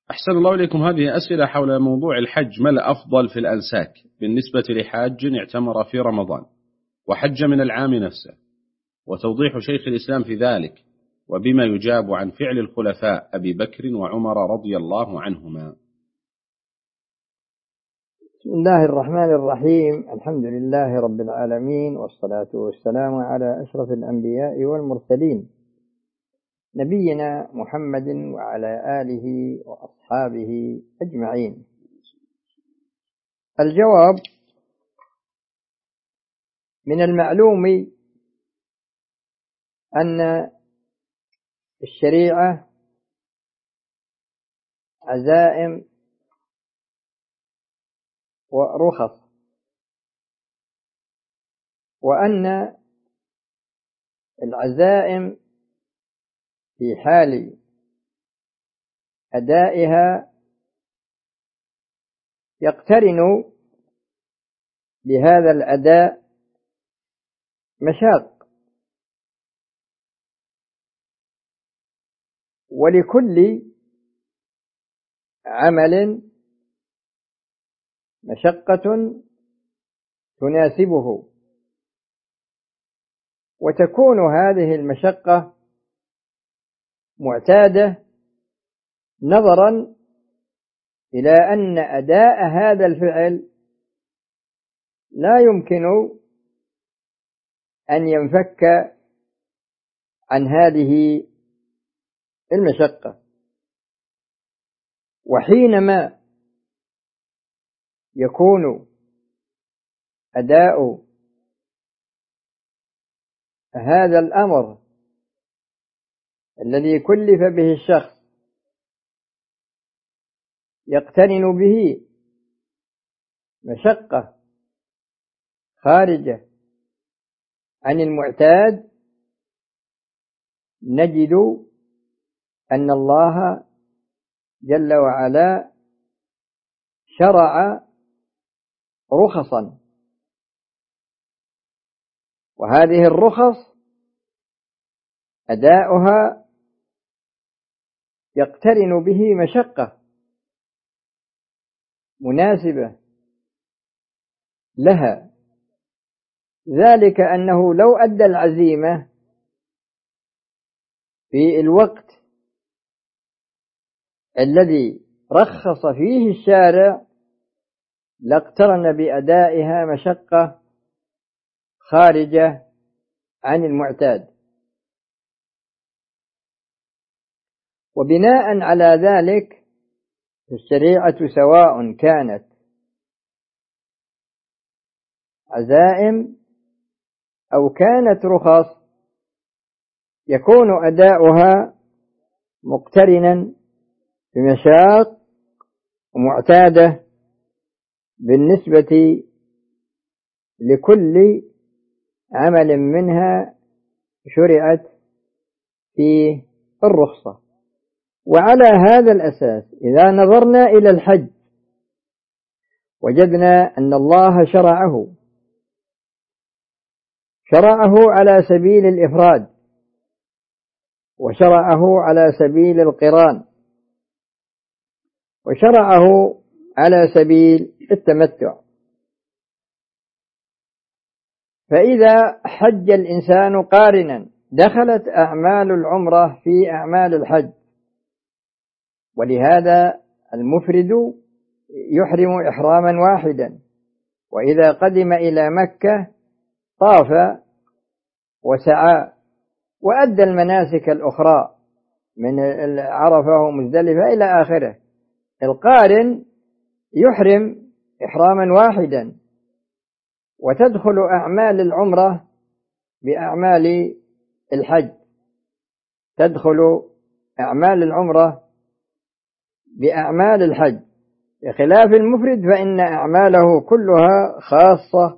أحسن الله إليكم. هذه أسئلة حول موضوع الحج. ما الأفضل في الأنساك بالنسبة لحاج اعتمر في رمضان وحج من العام نفسه، وتوضيح شيخ الإسلام في ذلك، وبما يجاب عن فعل الخلفاء أبي بكر وعمر رضي الله عنهما. بسم الله الرحمن الرحيم. الحمد لله رب العالمين، والصلاة والسلام على أشرف الأنبياء والمرسلين، نبينا محمد وعلى آله وأصحابه أجمعين. الجواب: من المعلوم أن الشريعة عزائم ورخص، وأن العزائم في حال أدائها يقترن بهذا الأداء مشاق، ولكل عمل مشقة تناسبه، وتكون هذه المشقة معتادة نظرا إلى أن أداء هذا الفعل لا يمكن أن ينفك عن هذه المشقة. وحينما يكون أداء هذا الأمر الذي كلف به الشخص يقترن به مشقة خارجة عن المعتاد، نجد أن الله جل وعلا شرع رخصا، وهذه الرخص أداؤها يقترن به مشقة مناسبة لها، ذلك أنه لو أدى العزيمة في الوقت الذي رخص فيه الشارع لاقترن بأدائها مشقة خارجة عن المعتاد. وبناء على ذلك الشريعة سواء كانت عزائم أو كانت رخص يكون أداؤها مقترنا بمشاق ومعتادة بالنسبة لكل عمل منها شرعت فيه الرخصة. وعلى هذا الأساس إذا نظرنا إلى الحج وجدنا أن الله شرعه على سبيل الإفراد، وشرعه على سبيل القران، وشرعه على سبيل التمتع. فإذا حج الإنسان قارنا دخلت أعمال العمرة في أعمال الحج، ولهذا المفرد يحرم إحراما واحدا، وإذا قدم إلى مكة طاف وسعى وأدى المناسك الأخرى من عرفة ومزدلفة إلى آخره. القارن يحرم إحراما واحدا، وتدخل أعمال العمرة بأعمال الحج، تدخل أعمال العمرة بأعمال الحج، بخلاف المفرد فإن أعماله كلها خاصة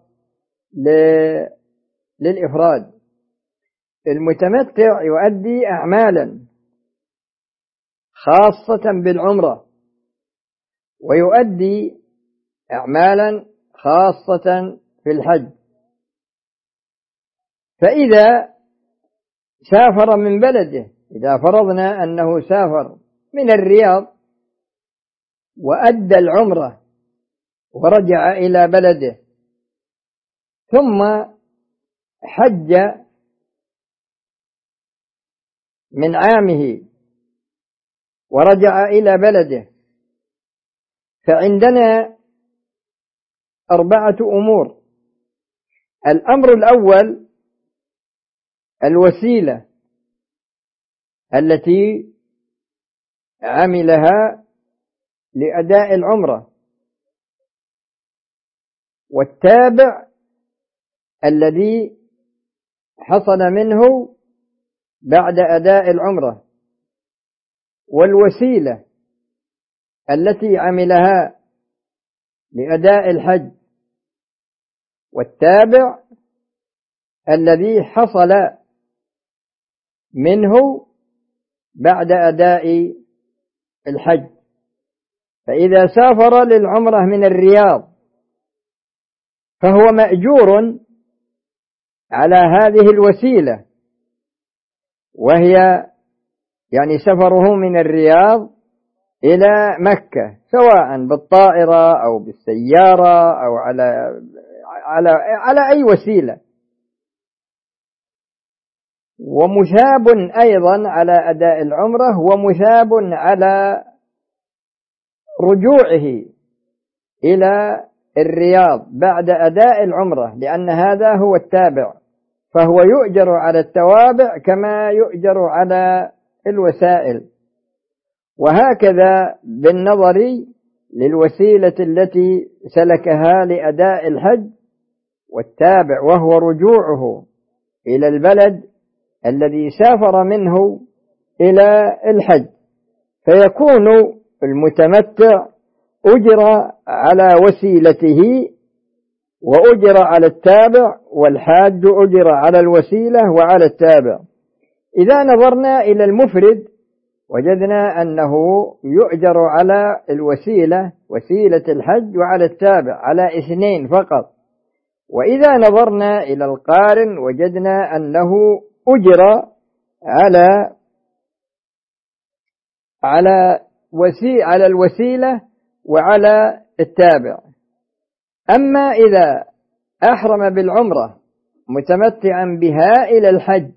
للإفراد. المتمتع يؤدي أعمالا خاصة بالعمرة، ويؤدي أعمالا خاصة في الحج. فإذا سافر من بلده، إذا فرضنا أنه سافر من الرياض وأدى العمرة ورجع إلى بلده، ثم حج من عامه ورجع إلى بلده، فعندنا 4 أمور. الأمر الأول الوسيلة التي عملها لأداء العمرة، والتابع الذي حصل منه بعد أداء العمرة، والوسيلة التي عملها لأداء الحج، والتابع الذي حصل منه بعد أداء الحج. فإذا سافر للعمرة من الرياض فهو مأجور على هذه الوسيلة، وهي يعني سفره من الرياض إلى مكة، سواء بالطائرة أو بالسيارة أو على أي وسيلة، ومثاب أيضا على أداء العمرة، ومثاب على رجوعه إلى الرياض بعد أداء العمرة، لأن هذا هو التابع، فهو يؤجر على التوابع كما يؤجر على الوسائل. وهكذا بالنظر للوسيلة التي سلكها لأداء الحج، والتابع وهو رجوعه إلى البلد الذي سافر منه إلى الحج، فيكون المتمتع أجر على وسيلته وأجر على التابع، والحاج أجر على الوسيلة وعلى التابع. إذا نظرنا إلى المفرد وجدنا أنه يؤجر على الوسيلة، وسيلة الحج، وعلى التابع، على 2 فقط. وإذا نظرنا إلى القارن وجدنا أنه أجر على الوسيلة وعلى التابع. أما إذا أحرم بالعمرة متمتعا بها إلى الحج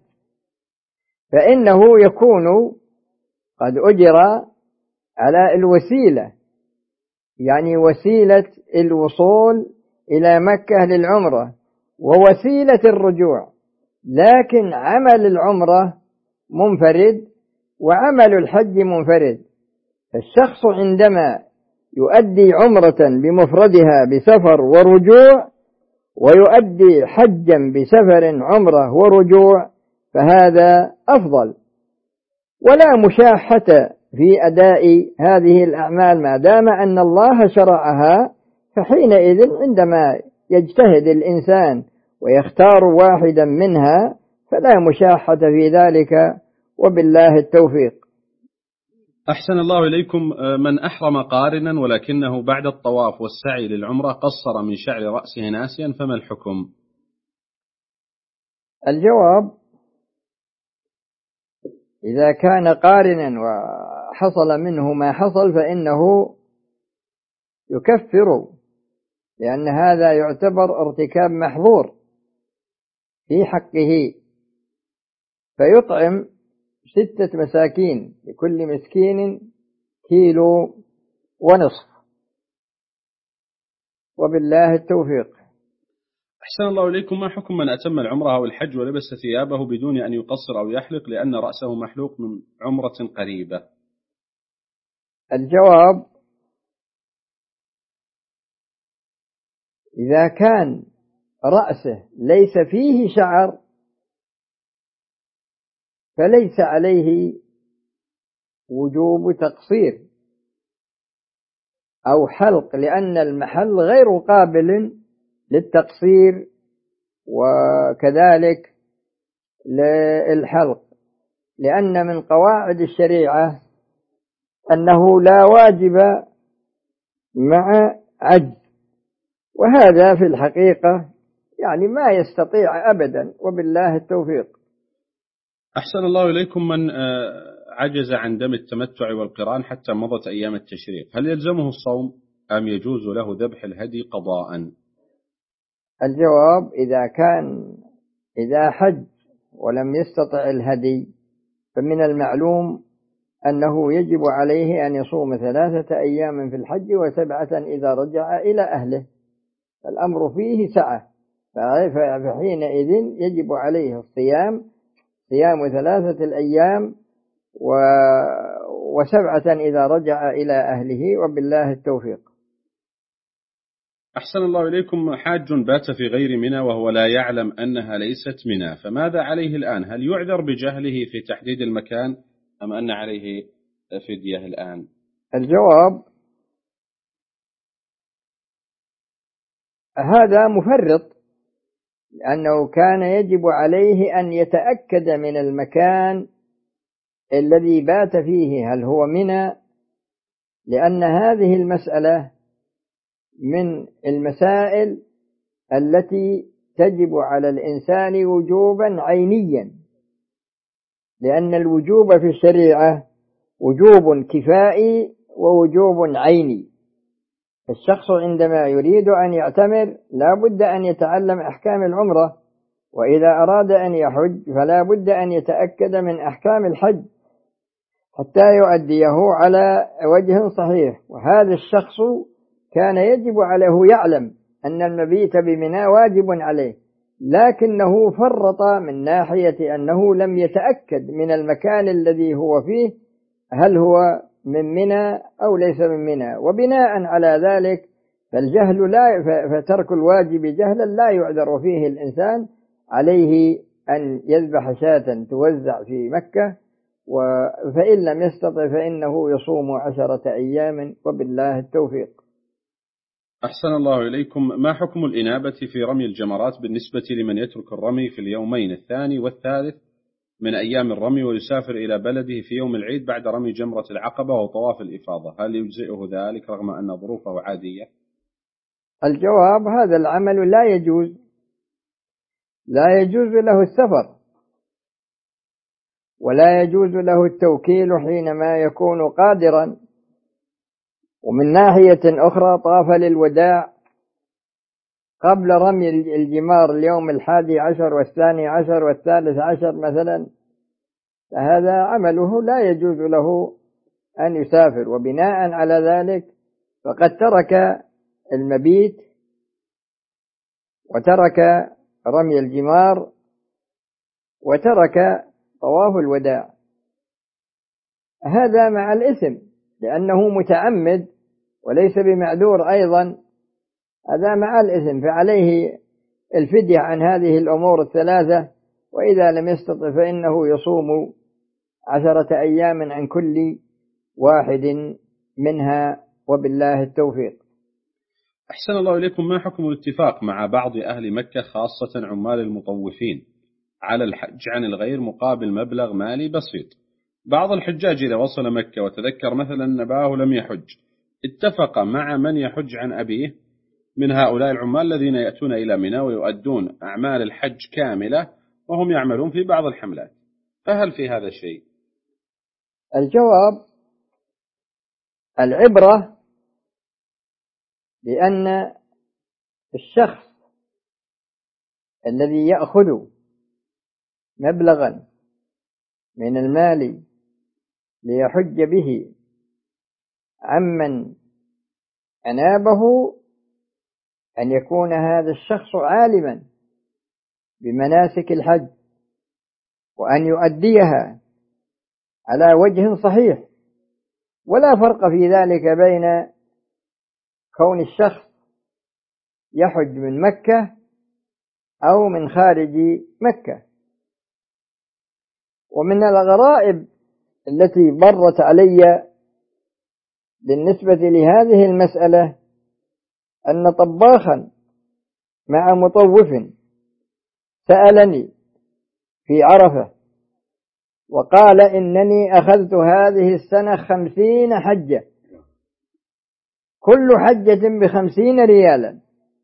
فإنه يكون قد أجر على الوسيلة، يعني وسيلة الوصول إلى مكة للعمرة ووسيلة الرجوع، لكن عمل العمرة منفرد وعمل الحج منفرد. فالشخص عندما يؤدي عمرة بمفردها بسفر ورجوع، ويؤدي حجا بسفر عمرة ورجوع، فهذا أفضل، ولا مشاحة في أداء هذه الأعمال ما دام أن الله شرعها. فحينئذ عندما يجتهد الإنسان ويختار واحدا منها فلا مشاحة في ذلك، وبالله التوفيق. أحسن الله إليكم. من أحرم قارنا ولكنه بعد الطواف والسعي للعمرة قصر من شعر رأسه ناسيا، فما الحكم؟ الجواب: إذا كان قارنا وحصل منه ما حصل فإنه يكفر، لأن هذا يعتبر ارتكاب محظور في حقه، فيطعم 6 مساكين، لكل مسكين 1.5 كيلو. وبالله التوفيق. أحسن الله إليكم. ما حكم من أتم العمرة أو الحج ولبس ثيابه بدون أن يقصر أو يحلق لأن رأسه محلوق من عمرة قريبة؟ الجواب: إذا كان رأسه ليس فيه شعر فليس عليه وجوب تقصير أو حلق، لأن المحل غير قابل للتقصير وكذلك للحلق، لأن من قواعد الشريعة أنه لا واجب مع عجز، وهذا في الحقيقة يعني ما يستطيع أبدا، وبالله التوفيق. أحسن الله إليكم. من عجز عن دم التمتع والقران حتى مضت أيام التشريق، هل يلزمه الصوم أم يجوز له ذبح الهدي قضاء؟ الجواب: إذا حج ولم يستطع الهدي فمن المعلوم أنه يجب عليه أن يصوم 3 أيام في الحج و7 إذا رجع إلى أهله. الأمر فيه سعة، فحينئذ يجب عليه صيام 3 أيام و7 إذا رجع إلى أهله، وبالله التوفيق. أحسن الله إليكم. حاج بات في غير منى وهو لا يعلم أنها ليست منى، فماذا عليه الآن؟ هل يعذر بجهله في تحديد المكان أم أن عليه فدية الآن؟ الجواب: هذا مفرط، لأنه كان يجب عليه أن يتأكد من المكان الذي بات فيه هل هو منى، لأن هذه المسألة من المسائل التي تجب على الإنسان وجوبا عينيا، لأن الوجوب في الشريعة وجوب كفائي ووجوب عيني. الشخص عندما يريد أن يعتمر لا بد أن يتعلم أحكام العمرة، وإذا أراد أن يحج فلا بد أن يتأكد من أحكام الحج حتى يؤديه على وجه صحيح. وهذا الشخص كان يجب عليه يعلم أن المبيت بمنى واجب عليه، لكنه فرط من ناحية أنه لم يتأكد من المكان الذي هو فيه هل هو من منى أو ليس من منى، وبناء على ذلك فترك الواجب جهلا لا يعذر فيه الإنسان، عليه أن يذبح شاة توزع في مكة، فإن لم يستطع فإنه يصوم 10 أيام، وبالله التوفيق. أحسن الله إليكم. ما حكم الإنابة في رمي الجمرات بالنسبة لمن يترك الرمي في اليومين الثاني والثالث من أيام الرمي ويسافر إلى بلده في يوم العيد بعد رمي جمرة العقبة وطواف الإفاضة، هل يجزئه ذلك رغم أن ظروفه عادية؟ الجواب: هذا العمل لا يجوز له السفر، ولا يجوز له التوكيل حينما يكون قادرا. ومن ناحية أخرى طاف للوداع قبل رمي الجمار اليوم 11 و12 و13 مثلا، فهذا عمله لا يجوز له أن يسافر، وبناء على ذلك فقد ترك المبيت وترك رمي الجمار وترك طواف الوداع، هذا مع الإثم لأنه متعمد وليس بمعذور أيضا، هذا مع الإثم، فعليه الفدية عن هذه الأمور الثلاثة، وإذا لم يستطع فإنه يصوم 10 أيام عن كل واحد منها، وبالله التوفيق. أحسن الله إليكم. ما حكم الاتفاق مع بعض أهل مكة خاصة عمال المطوفين على الحج عن الغير مقابل مبلغ مالي بسيط؟ بعض الحجاج إذا وصل مكة وتذكر مثلا أن أباه لم يحج اتفق مع من يحج عن أبيه من هؤلاء العمال الذين يأتون إلى منى ويؤدون أعمال الحج كاملة وهم يعملون في بعض الحملات، فهل في هذا شيء؟ الجواب: العبرة بأن الشخص الذي يأخذ مبلغا من المال ليحج به عمن أنابه أن يكون هذا الشخص عالما بمناسك الحج وأن يؤديها على وجه صحيح، ولا فرق في ذلك بين كون الشخص يحج من مكة أو من خارج مكة. ومن الغرائب التي مرت علي بالنسبة لهذه المسألة أن طباخا مع مطوف سألني في عرفة وقال إنني أخذت هذه السنة 50 حجة، كل حجة ب50 ريالا،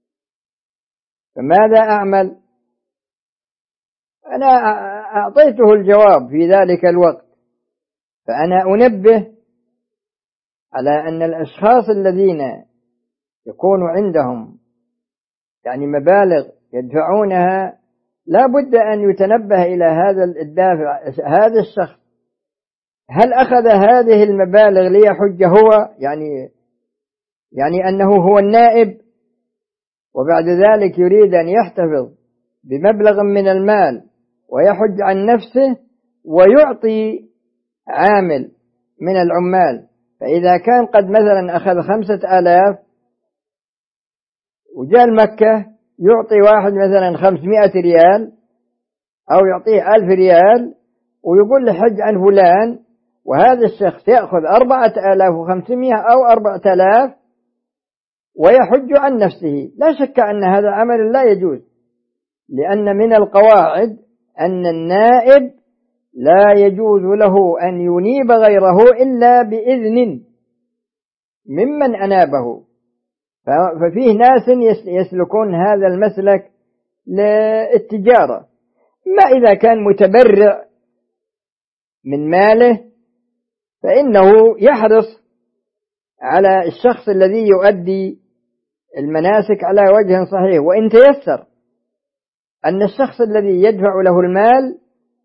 فماذا أعمل؟ أنا أعطيته الجواب في ذلك الوقت فأنا أنبه على أن الأشخاص الذين يكون عندهم يعني مبالغ يدفعونها لا بد أن يتنبه إلى هذا الدافع. هذا الشخص هل أخذ هذه المبالغ ليحج هو، يعني أنه هو النائب وبعد ذلك يريد أن يحتفظ بمبلغ من المال ويحج عن نفسه ويعطي عامل من العمال، فإذا كان قد مثلا أخذ 5000 وجاء مكة يعطي واحد مثلا 500 ريال أو يعطيه 1000 ريال ويقول له حج عن فلان، وهذا الشخص يأخذ 4500 أو 4000 ويحج عن نفسه، لا شك أن هذا عمل لا يجوز، لأن من القواعد أن النائب لا يجوز له أن ينيب غيره إلا بإذن ممن أنابه. ففيه ناس يسلكون هذا المسلك للتجارة، ما إذا كان متبرع من ماله فإنه يحرص على الشخص الذي يؤدي المناسك على وجه صحيح، وإن تيسر أن الشخص الذي يدفع له المال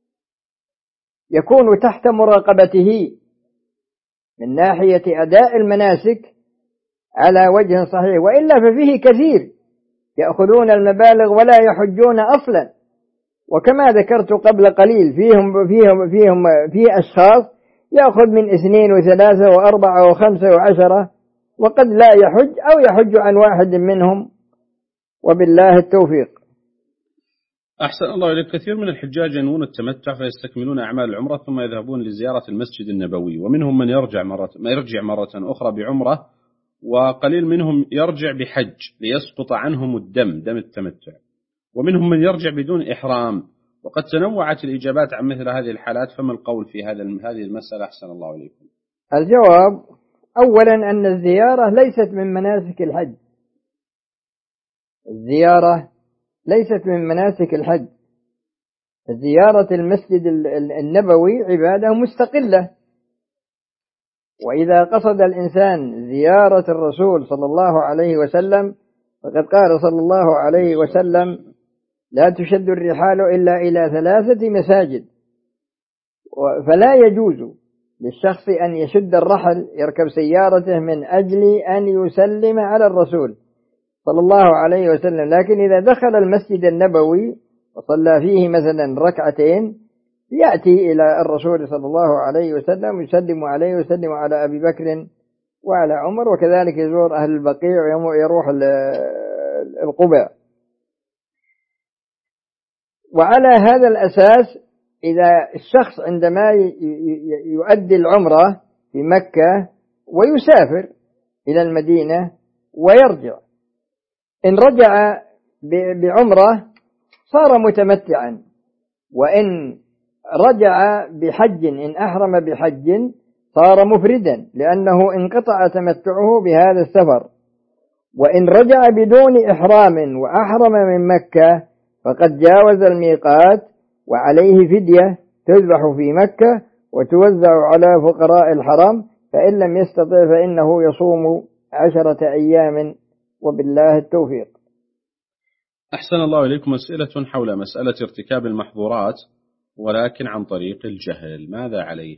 يكون تحت مراقبته من ناحية أداء المناسك على وجه صحيح، وإلا ففيه كثير يأخذون المبالغ ولا يحجون أصلا. وكما ذكرت قبل قليل فيه أشخاص يأخذ من 2 و3 و4 و5 و10 وقد لا يحج أو يحج عن واحد منهم، وبالله التوفيق. أحسن الله إليك. كثير من الحجاج ينوون التمتع فيستكملون أعمال العمرة ثم يذهبون لزيارة المسجد النبوي، ومنهم من يرجع مرة أخرى بعمرة، وقليل منهم يرجع بحج ليسقط عنهم دم التمتع، ومنهم من يرجع بدون إحرام. وقد تنوعت الإجابات عن مثل هذه الحالات، فما القول في هذه المسألة؟ أحسن الله إليكم. الجواب: أولا أن الزيارة ليست من مناسك الحج، الزيارة ليست من مناسك الحج. زيارة المسجد النبوي عبادة مستقلة، وإذا قصد الإنسان زيارة الرسول صلى الله عليه وسلم فقد قال صلى الله عليه وسلم: لا تشد الرحال إلا إلى 3 مساجد. فلا يجوز للشخص أن يشد الرحل يركب سيارته من أجل أن يسلم على الرسول صلى الله عليه وسلم، لكن إذا دخل المسجد النبوي وصلى فيه مثلا 2 ركعتين يأتي إلى الرسول صلى الله عليه وسلم يسلم عليه ويسلم على أبي بكر وعلى عمر، وكذلك يزور أهل البقيع ويروح القباء. وعلى هذا الأساس إذا الشخص عندما يؤدي العمرة في مكة ويسافر إلى المدينة ويرجع، إن رجع بعمرة صار متمتعا، وإن رجع بحج إن أحرم بحج صار مفردا، لأنه انقطع تمتعه بهذا السفر. وإن رجع بدون إحرام وأحرم من مكة فقد جاوز الميقات وعليه فدية تذبح في مكة وتوزع على فقراء الحرم، فإن لم يستطع فإنه يصوم 10 أيام، وبالله التوفيق. أحسن الله إليكم. أسئلة حول مسألة ارتكاب المحظورات ولكن عن طريق الجهل، ماذا عليه؟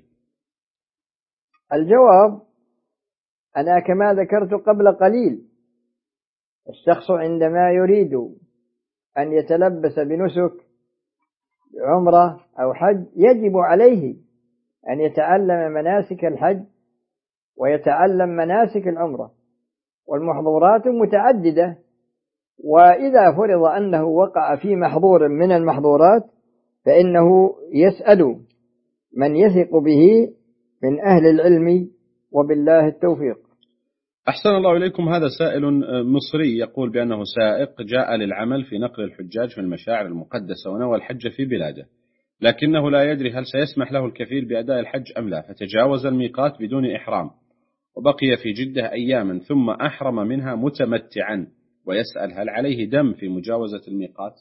الجواب: أنا كما ذكرت قبل قليل، الشخص عندما يريد أن يتلبس بنسك عمرة أو حج يجب عليه أن يتعلم مناسك الحج ويتعلم مناسك العمرة، والمحظورات متعددة، وإذا فرض أنه وقع في محظور من المحظورات فإنه يسأل من يثق به من أهل العلم، وبالله التوفيق. أحسن الله إليكم. هذا سائل مصري يقول بأنه سائق جاء للعمل في نقل الحجاج في المشاعر المقدسة ونوى الحج في بلاده، لكنه لا يدري هل سيسمح له الكفيل بأداء الحج أم لا، فتجاوز الميقات بدون إحرام وبقي في جدة أياما ثم أحرم منها متمتعا، ويسأل هل عليه دم في مجاوزة الميقات؟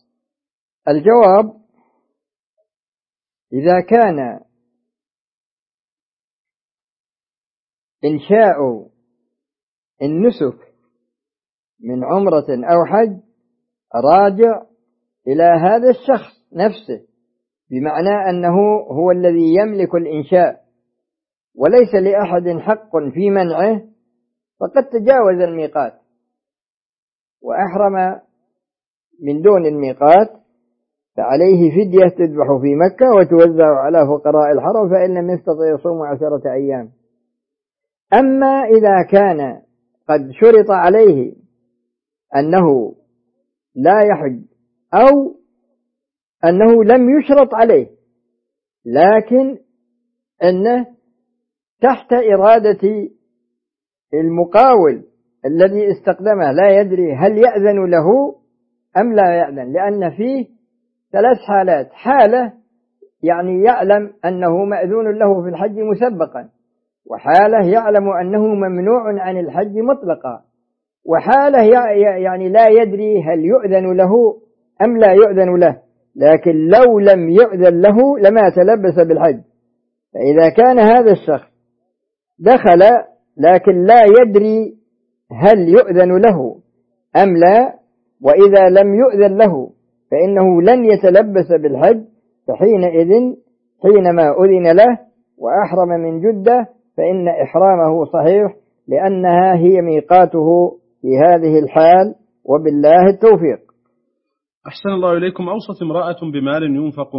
الجواب: إذا كان إنشاء النسك من عمرة أو حج راجع إلى هذا الشخص نفسه، بمعنى أنه هو الذي يملك الإنشاء وليس لأحد حق في منعه، فقد تجاوز الميقات وأحرم من دون الميقات، فعليه فدية تذبح في مكة وتوزع على فقراء الحرم، فإن لم يستطع يصوم 10 أيام. أما إذا كان قد شرط عليه أنه لا يحج أو أنه لم يشرط عليه لكن أنه تحت إرادة المقاول الذي استقدمه، لا يدري هل يأذن له أم لا يأذن، لأن فيه 3 حالات: حالة يعني يعلم أنه مأذون له في الحج مسبقا، وحالة يعلم أنه ممنوع عن الحج مطلقا، وحالة يعني لا يدري هل يؤذن له أم لا يؤذن له، لكن لو لم يؤذن له لما تلبس بالحج. فإذا كان هذا الشخص دخل لكن لا يدري هل يؤذن له أم لا، وإذا لم يؤذن له فإنه لن يتلبس بالحج، فحينئذ حينما أذن له وأحرم من جدة فإن إحرامه صحيح، لأنها هي ميقاته في هذه الحال، وبالله التوفيق. أحسن الله إليكم. أوصت امرأة بمال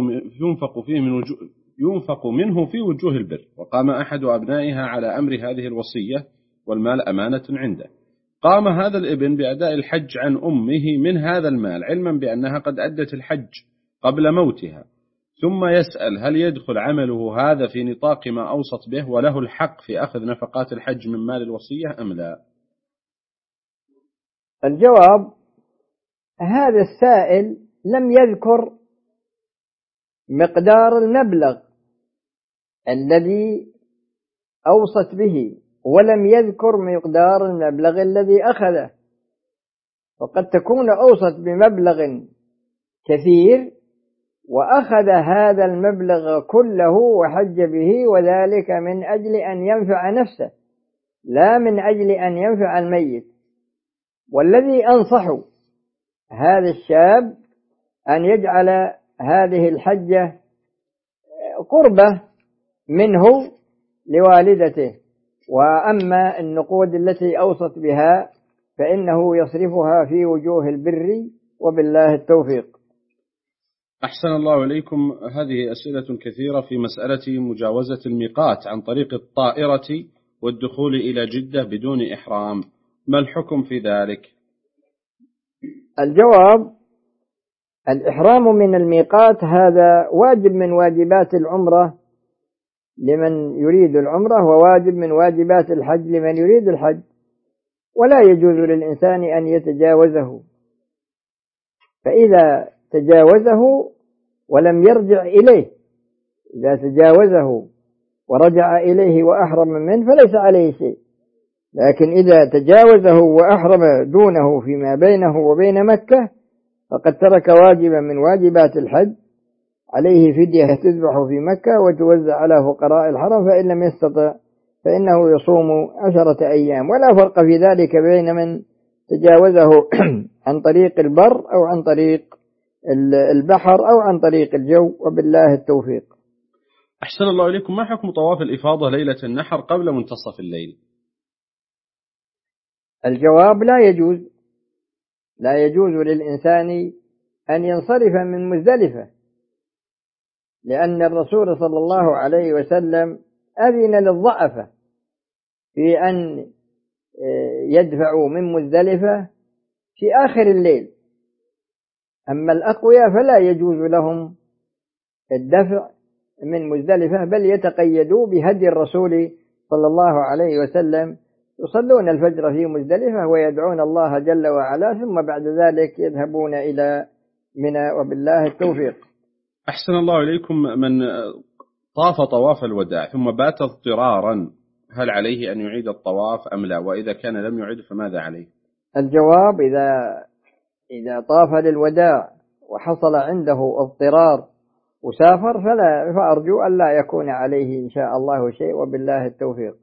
ينفق منه في وجوه البر، وقام أحد أبنائها على أمر هذه الوصية والمال أمانة عنده. قام هذا الابن بأداء الحج عن أمه من هذا المال، علما بأنها قد أدت الحج قبل موتها، ثم يسأل هل يدخل عمله هذا في نطاق ما أوصت به وله الحق في أخذ نفقات الحج من مال الوصية أم لا؟ الجواب: هذا السائل لم يذكر مقدار المبلغ الذي أوصت به، ولم يذكر مقدار المبلغ الذي أخذه، وقد تكون أوصت بمبلغ كثير وأخذ هذا المبلغ كله وحج به، وذلك من أجل أن ينفع نفسه لا من أجل أن ينفع الميت. والذي أنصح هذا الشاب أن يجعل هذه الحجة قربة منه لوالدته، وأما النقود التي أوصت بها فإنه يصرفها في وجوه البر، وبالله التوفيق. أحسن الله إليكم. هذه أسئلة كثيرة في مسألة مجاوزة الميقات عن طريق الطائرة والدخول إلى جدة بدون إحرام، ما الحكم في ذلك؟ الجواب: الإحرام من الميقات هذا واجب من واجبات العمرة لمن يريد العمرة، وواجب من واجبات الحج لمن يريد الحج، ولا يجوز للإنسان أن يتجاوزه. فإذا تجاوزه ولم يرجع إليه، إذا تجاوزه ورجع إليه وأحرم منه فليس عليه شيء، لكن إذا تجاوزه وأحرم دونه فيما بينه وبين مكة فقد ترك واجبا من واجبات الحج، عليه فدية تذبح في مكة وتوزع على فقراء الحرم، فإن لم يستطع فإنه يصوم 10 أيام. ولا فرق في ذلك بين من تجاوزه عن طريق البر أو عن طريق البحر أو عن طريق الجو، وبالله التوفيق. أحسن الله إليكم. ما حكم طواف الإفاضة ليلة النحر قبل منتصف الليل؟ الجواب: لا يجوز للإنسان أن ينصرف من مزدلفة، لأن الرسول صلى الله عليه وسلم أذن للضعفة في أن يدفعوا من مزدلفة في آخر الليل، أما الأقوياء فلا يجوز لهم الدفع من مزدلفة، بل يتقيدوا بهدي الرسول صلى الله عليه وسلم، يصلون الفجر في مزدلفة ويدعون الله جل وعلا، ثم بعد ذلك يذهبون إلى منى، وبالله التوفيق. أحسن الله إليكم. من طاف طواف الوداع ثم بات اضطرارا، هل عليه أن يعيد الطواف أم لا؟ وإذا كان لم يعيد فماذا عليه؟ الجواب: إذا طاف للوداع وحصل عنده اضطرار وسافر فأرجو أن لا يكون عليه إن شاء الله شيء، وبالله التوفيق.